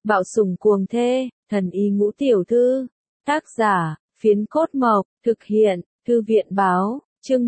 Bạo sủng cuồng thê, thần y ngũ tiểu thư. Tác giả, Phiến Cốt Mộc, thực hiện, Thư viện báo, chương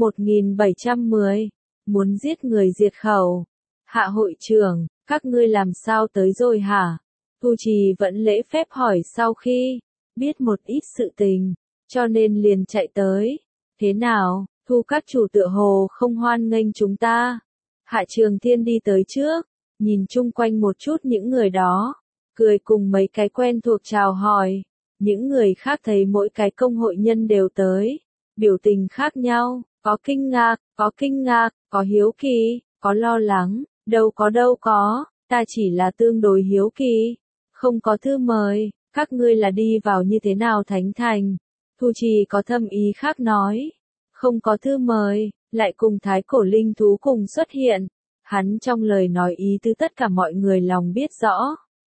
1710. Muốn giết người diệt khẩu. Hạ hội trưởng, các ngươi làm sao tới rồi hả? Thu Trì vẫn lễ phép hỏi sau khi biết một ít sự tình, cho nên liền chạy tới. Thế nào, Thu các chủ tựa hồ không hoan nghênh chúng ta. Hạ Trường Thiên đi tới trước, nhìn chung quanh một chút những người đó, cười cùng mấy cái quen thuộc chào hỏi. Những người khác thấy mỗi cái công hội nhân đều tới, biểu tình khác nhau, có kinh ngạc, có hiếu kỳ, có lo lắng, đâu có, ta chỉ là tương đối hiếu kỳ, không có thư mời, các ngươi là đi vào như thế nào Thánh Thành. Thu Trì có thâm ý khác nói, không có thư mời, lại cùng thái cổ linh thú cùng xuất hiện, hắn trong lời nói ý tứ tất cả mọi người lòng biết rõ.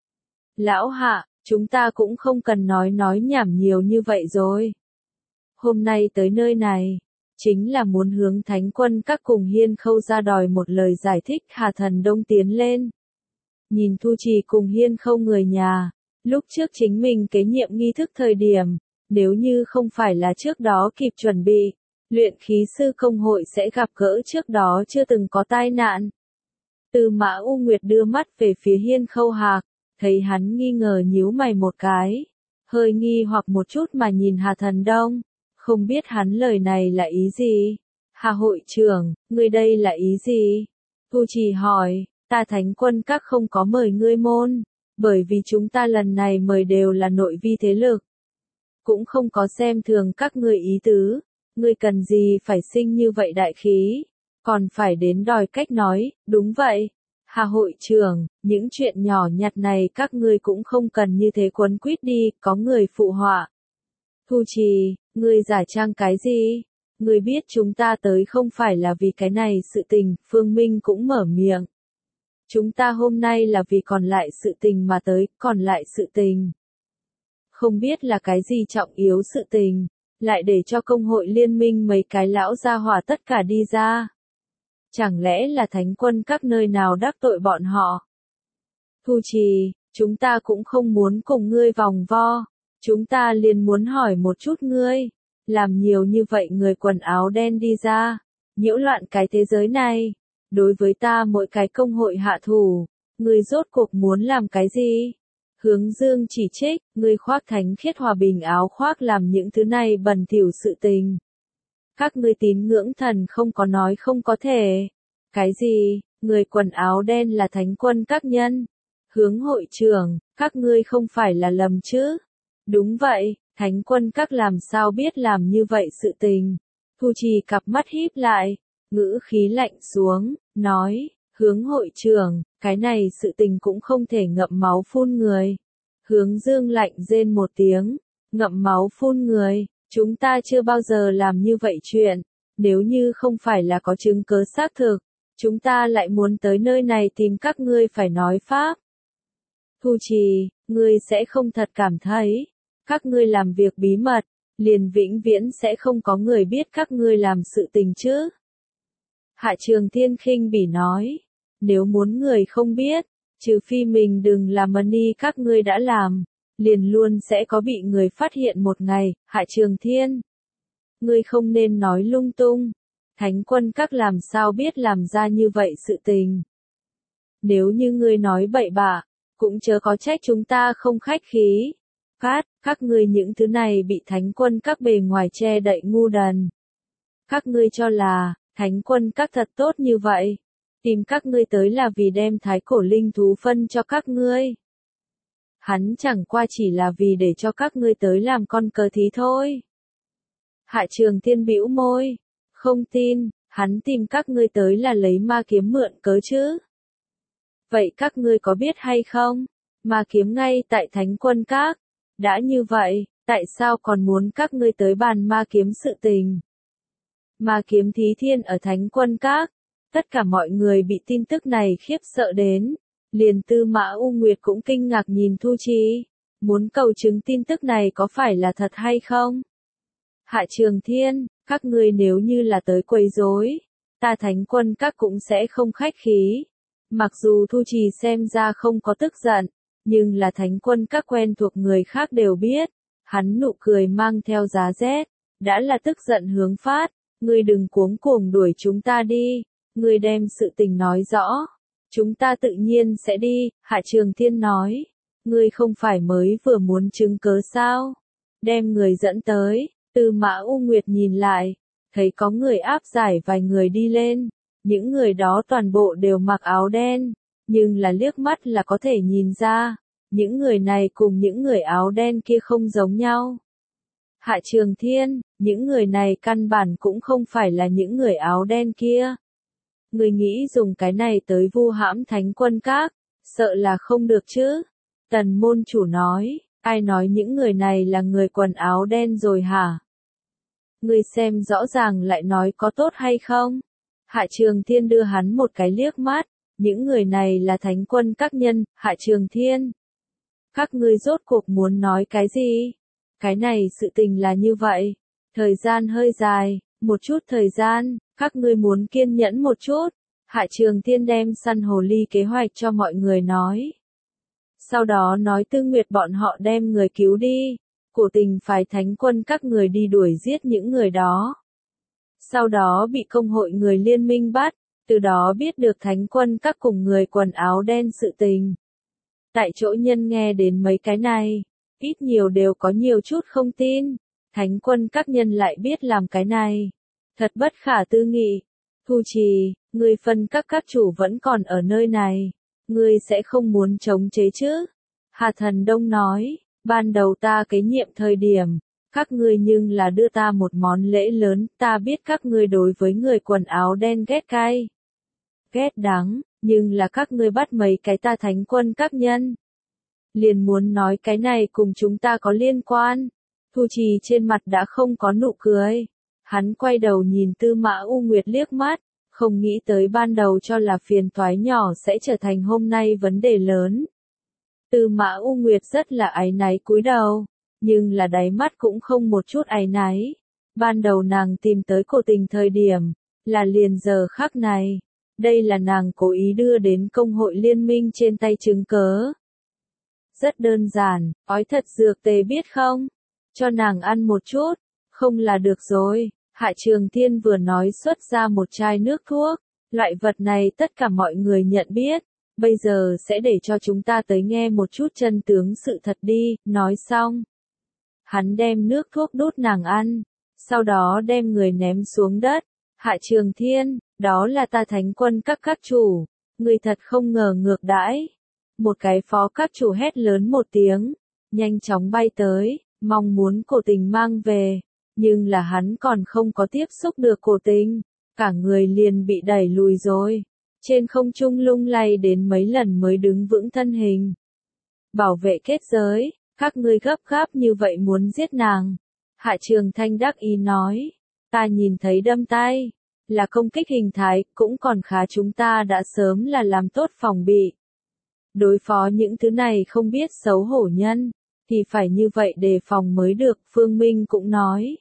Lão Hạ, chúng ta cũng không cần nói nhảm nhiều như vậy rồi. Hôm nay tới nơi này, chính là muốn hướng Thánh Quân các cùng Hiên Khâu ra đòi một lời giải thích. Hà Thần Đông tiến lên. Nhìn Thu Trì cùng Hiên Khâu người nhà, lúc trước chính mình kế nhiệm nghi thức thời điểm, nếu như không phải là trước đó kịp chuẩn bị, luyện khí sư công hội sẽ gặp gỡ trước đó chưa từng có tai nạn. Từ Mã U Nguyệt đưa mắt về phía Hiên Khâu Hạc, thấy hắn nghi ngờ nhíu mày một cái, hơi nghi hoặc một chút mà nhìn Hà Thần Đông, không biết hắn lời này là ý gì. Hà hội trưởng, ngươi đây là ý gì? Thu Trì hỏi, ta Thánh Quân các không có mời ngươi môn, bởi vì chúng ta lần này mời đều là nội vi thế lực. Cũng không có xem thường các ngươi ý tứ, ngươi cần gì phải sinh như vậy đại khí, còn phải đến đòi cách nói, đúng vậy. Hà hội trưởng, những chuyện nhỏ nhặt này các ngươi cũng không cần như thế quấn quýt đi, có người phụ họa. Thu Trì, ngươi giả trang cái gì? Ngươi biết chúng ta tới không phải là vì cái này sự tình, Phương Minh cũng mở miệng. Chúng ta hôm nay là vì còn lại sự tình mà tới, còn lại sự tình. Không biết là cái gì trọng yếu sự tình, lại để cho công hội liên minh mấy cái lão gia hỏa tất cả đi ra. Chẳng lẽ là Thánh Quân các nơi nào đắc tội bọn họ? Thu Trì, chúng ta cũng không muốn cùng ngươi vòng vo, chúng ta liền muốn hỏi một chút ngươi, làm nhiều như vậy người quần áo đen đi ra, nhiễu loạn cái thế giới này, đối với ta mỗi cái công hội hạ thủ, ngươi rốt cuộc muốn làm cái gì? Hướng Dương chỉ trích, ngươi khoác thánh khiết hòa bình áo khoác làm những thứ này bẩn thỉu sự tình. Các ngươi tín ngưỡng thần không có nói không có thể. Cái gì, người quần áo đen là Thánh Quân các nhân? Hướng hội trưởng, các ngươi không phải là lầm chứ? Đúng vậy, Thánh Quân các làm sao biết làm như vậy sự tình? Thu Trì cặp mắt híp lại, ngữ khí lạnh xuống, nói, Hướng hội trưởng, cái này sự tình cũng không thể ngậm máu phun người. Hướng Dương lạnh rên một tiếng, ngậm máu phun người. Chúng ta chưa bao giờ làm như vậy chuyện, nếu như không phải là có chứng cớ xác thực, chúng ta lại muốn tới nơi này tìm các ngươi phải nói pháp. Thu Trì, ngươi sẽ không thật cảm thấy, các ngươi làm việc bí mật, liền vĩnh viễn sẽ không có người biết các ngươi làm sự tình chứ. Hạ Trường Thiên khinh bỉ nói, nếu muốn người không biết, trừ phi mình đừng làm money các ngươi đã làm. Liền luôn sẽ có bị người phát hiện một ngày. Hạ Trường Thiên, ngươi không nên nói lung tung, Thánh Quân các làm sao biết làm ra như vậy sự tình. Nếu như ngươi nói bậy bạ, cũng chớ có trách chúng ta không khách khí. Các ngươi những thứ này bị Thánh Quân các bề ngoài che đậy ngu đần. Các ngươi cho là, Thánh Quân các thật tốt như vậy, tìm các ngươi tới là vì đem thái cổ linh thú phân cho các ngươi. Hắn chẳng qua chỉ là vì để cho các ngươi tới làm con cờ thí thôi. Hạ Trường Thiên bĩu môi, không tin, hắn tìm các ngươi tới là lấy ma kiếm mượn cớ chứ. Vậy các ngươi có biết hay không, ma kiếm ngay tại Thánh Quân các, đã như vậy, tại sao còn muốn các ngươi tới bàn ma kiếm sự tình? Ma kiếm thí thiên ở Thánh Quân các, tất cả mọi người bị tin tức này khiếp sợ đến. Liền Tư Mã U Nguyệt cũng kinh ngạc nhìn Thu Trì, muốn cầu chứng tin tức này có phải là thật hay không? Hạ Trường Thiên, các ngươi nếu như là tới quấy rối, ta Thánh Quân các cũng sẽ không khách khí. Mặc dù Thu Trì xem ra không có tức giận, nhưng là thánh quân các quen thuộc người khác đều biết. Hắn nụ cười mang theo giá rét, đã là tức giận hướng phát, ngươi đừng cuống cuồng đuổi chúng ta đi, ngươi đem sự tình nói rõ, chúng ta tự nhiên sẽ đi, Hạ Trường Thiên nói, ngươi không phải mới vừa muốn chứng cớ sao, đem người dẫn tới, Tư Mã U Nguyệt nhìn lại, thấy có người áp giải vài người đi lên, những người đó toàn bộ đều mặc áo đen, nhưng là liếc mắt là có thể nhìn ra, những người này cùng những người áo đen kia không giống nhau. Hạ Trường Thiên, những người này căn bản cũng không phải là những người áo đen kia. Người nghĩ dùng cái này tới vu hãm thánh quân các, sợ là không được chứ. Tần môn chủ nói, ai nói những người này là người quần áo đen rồi hả? Người xem rõ ràng lại nói có tốt hay không? Hạ Trường Thiên đưa hắn một cái liếc mắt, những người này là thánh quân các nhân, Hạ Trường Thiên. Các ngươi rốt cuộc muốn nói cái gì? Cái này sự tình là như vậy. Thời gian hơi dài, một chút thời gian, các ngươi muốn kiên nhẫn một chút. Hạ Trường Thiên đem săn hồ ly kế hoạch cho mọi người nói. Sau đó nói Tư Nguyệt bọn họ đem người cứu đi. Cổ tình phái thánh quân các người đi đuổi giết những người đó. Sau đó bị công hội người liên minh bắt, từ đó biết được thánh quân các cùng người quần áo đen sự tình. Tại chỗ nhân nghe đến mấy cái này, ít nhiều đều có nhiều chút không tin, thánh quân các nhân lại biết làm cái này. Thật bất khả tư nghị. Thu Trì, người phân các chủ vẫn còn ở nơi này, ngươi sẽ không muốn chống chế chứ? Hà Thần Đông nói, ban đầu ta kế nhiệm thời điểm, các ngươi nhưng là đưa ta một món lễ lớn, ta biết các ngươi đối với người quần áo đen ghét cay, ghét đắng, nhưng là các ngươi bắt mấy cái ta thánh quân các nhân. Liền muốn nói cái này cùng chúng ta có liên quan. Thu Trì trên mặt đã không có nụ cười. Hắn quay đầu nhìn Tư Mã U Nguyệt liếc mắt, không nghĩ tới ban đầu cho là phiền toái nhỏ sẽ trở thành hôm nay vấn đề lớn. Tư Mã U Nguyệt rất là áy náy cúi đầu, nhưng là đáy mắt cũng không một chút áy náy. Ban đầu nàng tìm tới cổ tình thời điểm, là liền giờ khắc này. Đây là nàng cố ý đưa đến công hội liên minh trên tay chứng cớ. Rất đơn giản, ói thật dược tề biết không? Cho nàng ăn một chút, không là được rồi. Hạ Trường Thiên vừa nói xuất ra một chai nước thuốc, loại vật này tất cả mọi người nhận biết, bây giờ sẽ để cho chúng ta tới nghe một chút chân tướng sự thật đi, nói xong. Hắn đem nước thuốc đút nàng ăn, sau đó đem người ném xuống đất. Hạ Trường Thiên, đó là ta thánh quân các chủ, người thật không ngờ ngược đãi. Một cái phó các chủ hét lớn một tiếng, nhanh chóng bay tới, mong muốn cổ tình mang về, nhưng là hắn còn không có tiếp xúc được cổ tình, cả người liền bị đẩy lùi rồi, trên không trung lung lay đến mấy lần mới đứng vững thân hình. Bảo vệ kết giới, các ngươi gấp gáp như vậy muốn giết nàng. Hạ Trường Thanh đắc ý nói, ta nhìn thấy đâm tay, là công kích hình thái, cũng còn khá chúng ta đã sớm là làm tốt phòng bị. Đối phó những thứ này không biết xấu hổ nhân, thì phải như vậy đề phòng mới được, Phương Minh cũng nói.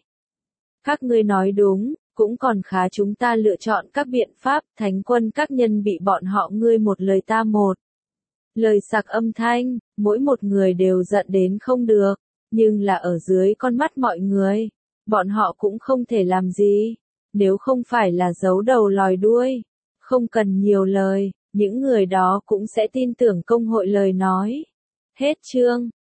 Các ngươi nói đúng, cũng còn khá chúng ta lựa chọn các biện pháp, thánh quân các nhân bị bọn họ ngươi một lời ta một. Lời sặc âm thanh, mỗi một người đều giận đến không được, nhưng là ở dưới con mắt mọi người, bọn họ cũng không thể làm gì, nếu không phải là giấu đầu lòi đuôi, không cần nhiều lời, những người đó cũng sẽ tin tưởng công hội lời nói. Hết chương.